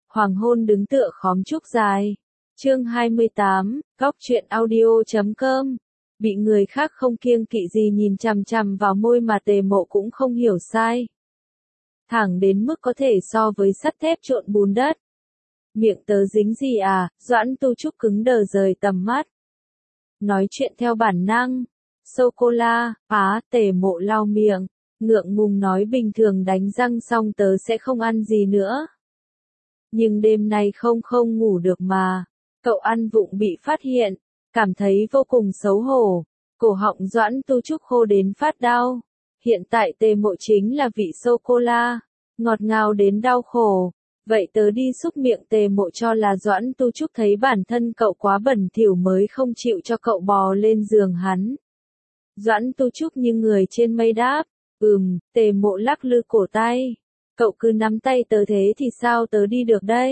Hoàng hôn đứng tựa khóm trúc dài. Chương 28, Góc truyện audio.com. Bị người khác không kiêng kỵ gì nhìn chằm chằm vào môi mà Tề Mộ cũng không hiểu sai. Thẳng đến mức có thể so với sắt thép trộn bùn đất. Miệng tớ dính gì à? Doãn Tu Trúc cứng đờ rời tầm mắt. Nói chuyện theo bản năng. Sô-cô-la, Tề Mộ lau miệng, ngượng ngùng nói bình thường đánh răng xong tớ sẽ không ăn gì nữa. Nhưng đêm nay không ngủ được mà. Cậu ăn vụng bị phát hiện, cảm thấy vô cùng xấu hổ. Cổ họng Doãn Tu Trúc khô đến phát đau. Hiện tại Tề Mộ chính là vị sô-cô-la, ngọt ngào đến đau khổ. Vậy tớ đi xúc miệng Tề Mộ cho là Doãn Tu Trúc thấy bản thân cậu quá bẩn thỉu mới không chịu cho cậu bò lên giường hắn. Doãn Tu Trúc như người trên mây đáp, Tề Mộ lắc lư cổ tay. Cậu cứ nắm tay tớ thế thì sao tớ đi được đây?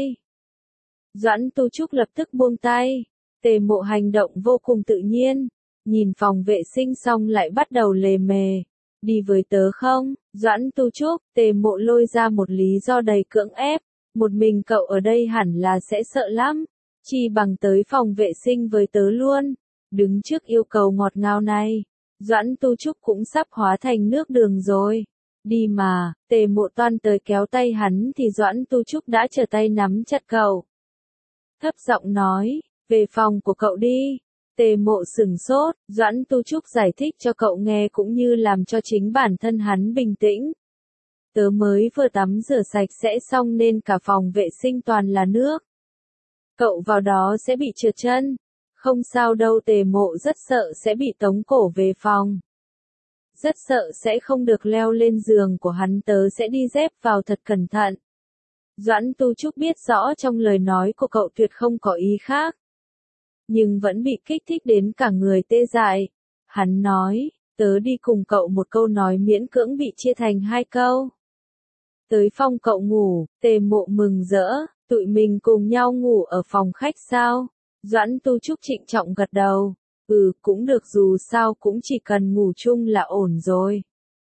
Doãn Tu Trúc lập tức buông tay. Tề Mộ hành động vô cùng tự nhiên. Nhìn phòng vệ sinh xong lại bắt đầu lề mề. Đi với tớ không? Doãn Tu Trúc, Tề Mộ lôi ra một lý do đầy cưỡng ép. Một mình cậu ở đây hẳn là sẽ sợ lắm. Chi bằng tới phòng vệ sinh với tớ luôn. Đứng trước yêu cầu ngọt ngào này, Doãn Tu Trúc cũng sắp hóa thành nước đường rồi. Đi mà, Tề Mộ toan tới kéo tay hắn thì Doãn Tu Trúc đã trở tay nắm chặt cậu. Thấp giọng nói, về phòng của cậu đi. Tề Mộ sửng sốt, Doãn Tu Trúc giải thích cho cậu nghe cũng như làm cho chính bản thân hắn bình tĩnh. Tớ mới vừa tắm rửa sạch sẽ xong nên cả phòng vệ sinh toàn là nước. Cậu vào đó sẽ bị trượt chân. Không sao đâu. Tề Mộ rất sợ sẽ bị tống cổ về phòng. Rất sợ sẽ không được leo lên giường của hắn, tớ sẽ đi dép vào thật cẩn thận. Doãn Tu Trúc biết rõ trong lời nói của cậu tuyệt không có ý khác. Nhưng vẫn bị kích thích đến cả người tê dại. Hắn nói, tớ đi cùng cậu. Một câu nói miễn cưỡng bị chia thành hai câu. Tới phòng cậu ngủ. Tề Mộ mừng rỡ, tụi mình cùng nhau ngủ ở phòng khách sao? Doãn Tu Trúc trịnh trọng gật đầu. Cũng được, dù sao cũng chỉ cần ngủ chung là ổn rồi.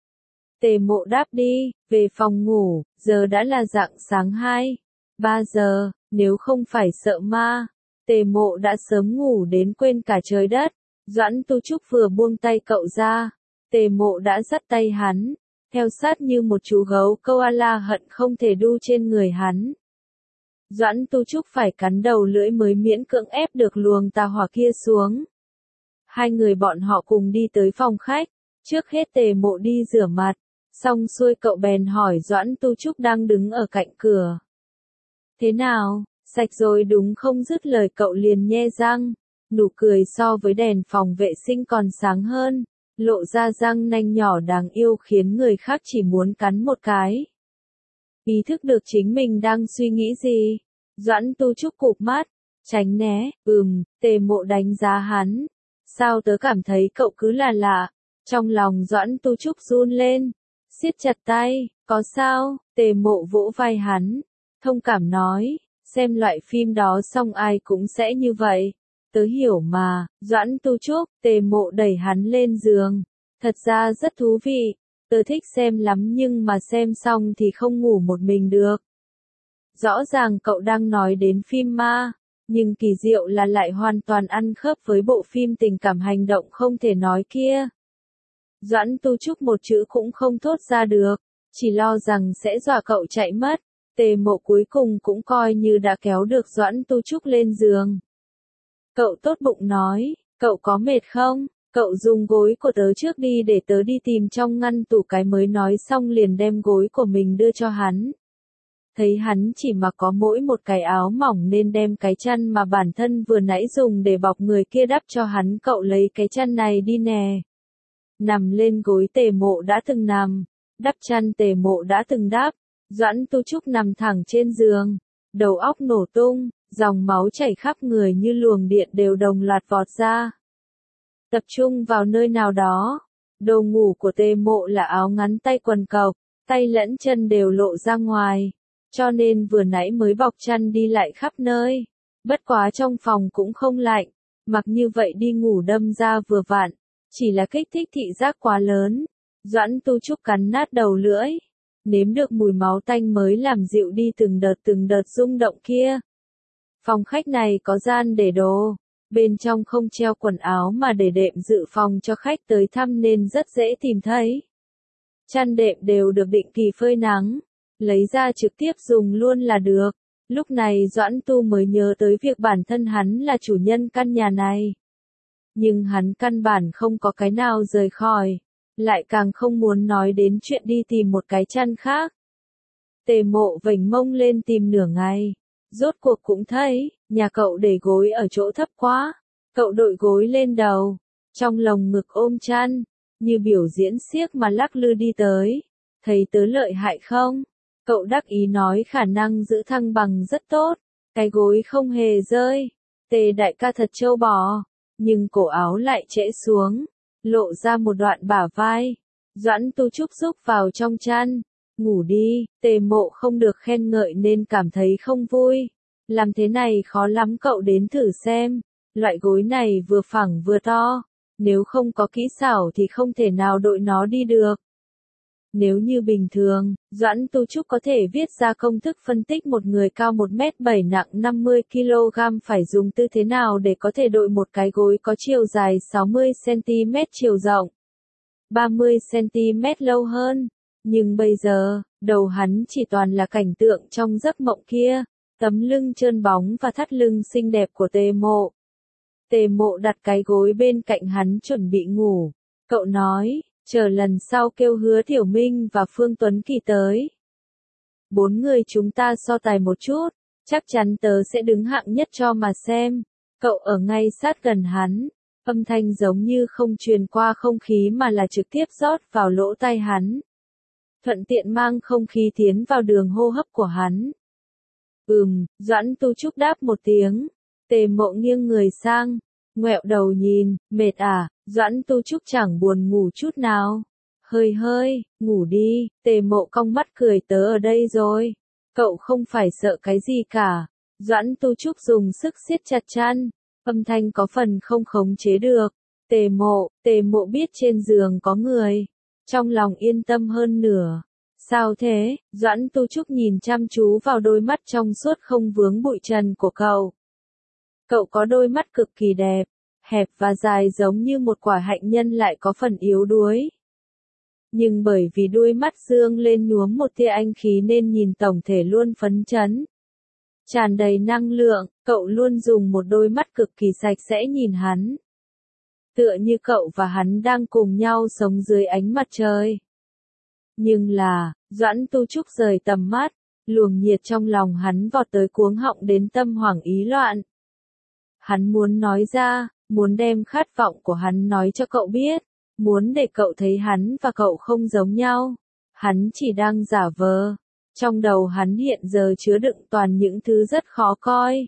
Tề Mộ đáp đi, về phòng ngủ, giờ đã là rạng sáng 2-3 giờ, nếu không phải sợ ma. Tề Mộ đã sớm ngủ đến quên cả trời đất. Doãn Tu Trúc vừa buông tay cậu ra, Tề Mộ đã dắt tay hắn, theo sát như một chú gấu koala hận không thể đu trên người hắn. Doãn Tu Trúc phải cắn đầu lưỡi mới miễn cưỡng ép được luồng tà hỏa kia xuống. Hai người bọn họ cùng đi tới phòng khách. Trước hết Tề Mộ đi rửa mặt, xong xuôi cậu bèn hỏi Doãn Tu Trúc đang đứng ở cạnh cửa. Thế nào, sạch rồi đúng không? Dứt lời cậu liền nhe răng, nụ cười so với đèn phòng vệ sinh còn sáng hơn, lộ ra răng nanh nhỏ đáng yêu khiến người khác chỉ muốn cắn một cái. Ý thức được chính mình đang suy nghĩ gì, Doãn Tu Trúc cụp mắt, tránh né. Tề Mộ đánh giá hắn. Sao tớ cảm thấy cậu cứ là lạ. Trong lòng Doãn Tu Trúc run lên, siết chặt tay. Có sao? Tề Mộ vỗ vai hắn, thông cảm nói, xem loại phim đó xong ai cũng sẽ như vậy. Tớ hiểu mà. Doãn Tu Trúc. Tề Mộ đẩy hắn lên giường. Thật ra rất thú vị. Tớ thích xem lắm nhưng mà xem xong thì không ngủ một mình được. Rõ ràng cậu đang nói đến phim ma, nhưng kỳ diệu là lại hoàn toàn ăn khớp với bộ phim tình cảm hành động không thể nói kia. Doãn Tu Trúc một chữ cũng không thốt ra được, chỉ lo rằng sẽ dọa cậu chạy mất. Tề Mộ cuối cùng cũng coi như đã kéo được Doãn Tu Trúc lên giường. Cậu tốt bụng nói, cậu có mệt không? Cậu dùng gối của tớ trước đi để tớ đi tìm trong ngăn tủ cái mới, nói xong liền đem gối của mình đưa cho hắn. Thấy hắn chỉ mặc có mỗi một cái áo mỏng nên đem cái chăn mà bản thân vừa nãy dùng để bọc người kia đắp cho hắn. Cậu lấy cái chăn này đi nè. Nằm lên gối Tề Mộ đã từng nằm, đắp chăn Tề Mộ đã từng đắp. Doãn Tu Trúc nằm thẳng trên giường, đầu óc nổ tung, dòng máu chảy khắp người như luồng điện đều đồng loạt vọt ra. Tập trung vào nơi nào đó. Đồ ngủ của Tề Mộ là áo ngắn tay quần cộc, tay lẫn chân đều lộ ra ngoài, cho nên vừa nãy mới bọc chăn đi lại khắp nơi. Bất quá trong phòng cũng không lạnh, mặc như vậy đi ngủ đâm ra vừa vặn, chỉ là kích thích thị giác quá lớn. Doãn Tu Trúc cắn nát đầu lưỡi, nếm được mùi máu tanh mới làm dịu đi từng đợt rung động kia. Phòng khách này có gian để đồ, bên trong không treo quần áo mà để đệm dự phòng cho khách tới thăm nên rất dễ tìm thấy. Chăn đệm đều được định kỳ phơi nắng, lấy ra trực tiếp dùng luôn là được. Lúc này Doãn Tu mới nhớ tới việc bản thân hắn là chủ nhân căn nhà này. Nhưng hắn căn bản không có cái nào rời khỏi, lại càng không muốn nói đến chuyện đi tìm một cái chăn khác. Tề Mộ vểnh mông lên tìm nửa ngày, rốt cuộc cũng thấy, nhà cậu để gối ở chỗ thấp quá. Cậu đội gối lên đầu, trong lồng ngực ôm chăn, như biểu diễn xiếc mà lắc lư đi tới. Thấy tớ lợi hại không? Cậu đắc ý nói khả năng giữ thăng bằng rất tốt, cái gối không hề rơi. Tề đại ca thật trâu bò, nhưng cổ áo lại trễ xuống, lộ ra một đoạn bả vai. Doãn Tu Trúc rúc vào trong chăn, ngủ đi. Tề Mộ không được khen ngợi nên cảm thấy không vui. Làm thế này khó lắm, cậu đến thử xem. Loại gối này vừa phẳng vừa to, nếu không có kỹ xảo thì không thể nào đội nó đi được. Nếu như bình thường, Doãn Tu Trúc có thể viết ra công thức phân tích một người cao 1m7 nặng 50kg phải dùng tư thế nào để có thể đội một cái gối có chiều dài 60cm, chiều rộng 30cm lâu hơn. Nhưng bây giờ, đầu hắn chỉ toàn là cảnh tượng trong giấc mộng kia, tấm lưng trơn bóng và thắt lưng xinh đẹp của Tề Mộ. Tề Mộ đặt cái gối bên cạnh hắn chuẩn bị ngủ. Cậu nói, chờ lần sau kêu Hứa Thiểu Minh và Phương Tuấn Kỳ tới. 4 người chúng ta so tài một chút, chắc chắn tớ sẽ đứng hạng nhất cho mà xem. Cậu ở ngay sát gần hắn, âm thanh giống như không truyền qua không khí mà là trực tiếp rót vào lỗ tai hắn. Thuận tiện mang không khí tiến vào đường hô hấp của hắn. Doãn Tu Trúc đáp một tiếng. Tề Mộ nghiêng người sang, ngoẹo đầu nhìn, mệt à? Doãn Tu Trúc chẳng buồn ngủ chút nào. Hơi, ngủ đi. Tề Mộ cong mắt cười, tớ ở đây rồi. Cậu không phải sợ cái gì cả. Doãn Tu Trúc dùng sức siết chặt chăn, âm thanh có phần không khống chế được. Tề Mộ biết trên giường có người, trong lòng yên tâm hơn nửa. Sao thế? Doãn Tu Trúc nhìn chăm chú vào đôi mắt trong suốt không vướng bụi trần của cậu. Cậu có đôi mắt cực kỳ đẹp, hẹp và dài giống như một quả hạnh nhân lại có phần yếu đuối. Nhưng bởi vì đuôi mắt dương lên nhuốm một tia anh khí nên nhìn tổng thể luôn phấn chấn, tràn đầy năng lượng. Cậu luôn dùng một đôi mắt cực kỳ sạch sẽ nhìn hắn, tựa như cậu và hắn đang cùng nhau sống dưới ánh mặt trời. Nhưng là, Doãn Tu Trúc rời tầm mắt, luồng nhiệt trong lòng hắn vọt tới cuống họng đến tâm hoảng ý loạn. Hắn muốn nói ra, muốn đem khát vọng của hắn nói cho cậu biết, muốn để cậu thấy hắn và cậu không giống nhau. Hắn chỉ đang giả vờ. Trong đầu hắn hiện giờ chứa đựng toàn những thứ rất khó coi.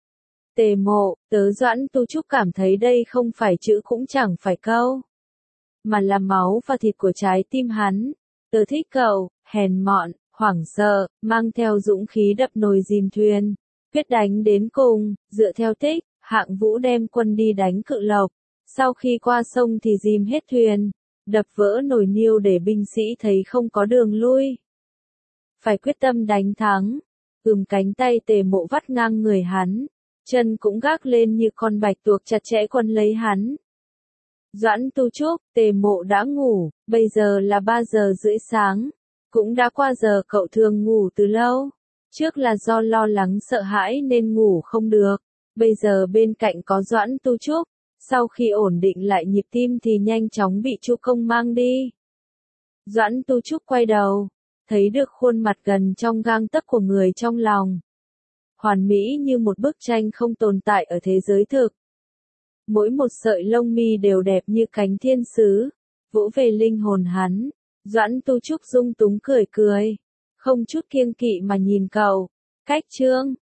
Tề Mộ, tớ Doãn Tu Trúc cảm thấy đây không phải chữ cũng chẳng phải câu, mà là máu và thịt của trái tim hắn. Tớ thích cậu, hèn mọn, hoảng sợ, mang theo dũng khí đập nồi dìm thuyền, quyết đánh đến cùng. Dựa theo tích, Hạng Vũ đem quân đi đánh Cự Lộc, sau khi qua sông thì dìm hết thuyền, đập vỡ nồi niêu để binh sĩ thấy không có đường lui. Phải quyết tâm đánh thắng. Cánh tay Tề Mộ vắt ngang người hắn, chân cũng gác lên như con bạch tuộc chặt chẽ quấn lấy hắn. Doãn Tu Trúc, Tề Mộ đã ngủ, bây giờ là 3 giờ rưỡi sáng, cũng đã qua giờ cậu thường ngủ từ lâu. Trước là do lo lắng sợ hãi nên ngủ không được, bây giờ bên cạnh có Doãn Tu Trúc, sau khi ổn định lại nhịp tim thì nhanh chóng bị Chu Công mang đi. Doãn Tu Trúc quay đầu, thấy được khuôn mặt gần trong gang tấc của người trong lòng. Hoàn mỹ như một bức tranh không tồn tại ở thế giới thực. Mỗi một sợi lông mi đều đẹp như cánh thiên sứ, vỗ về linh hồn hắn. Doãn Tu Trúc dung túng cười, không chút kiêng kỵ mà nhìn cậu. Cách chương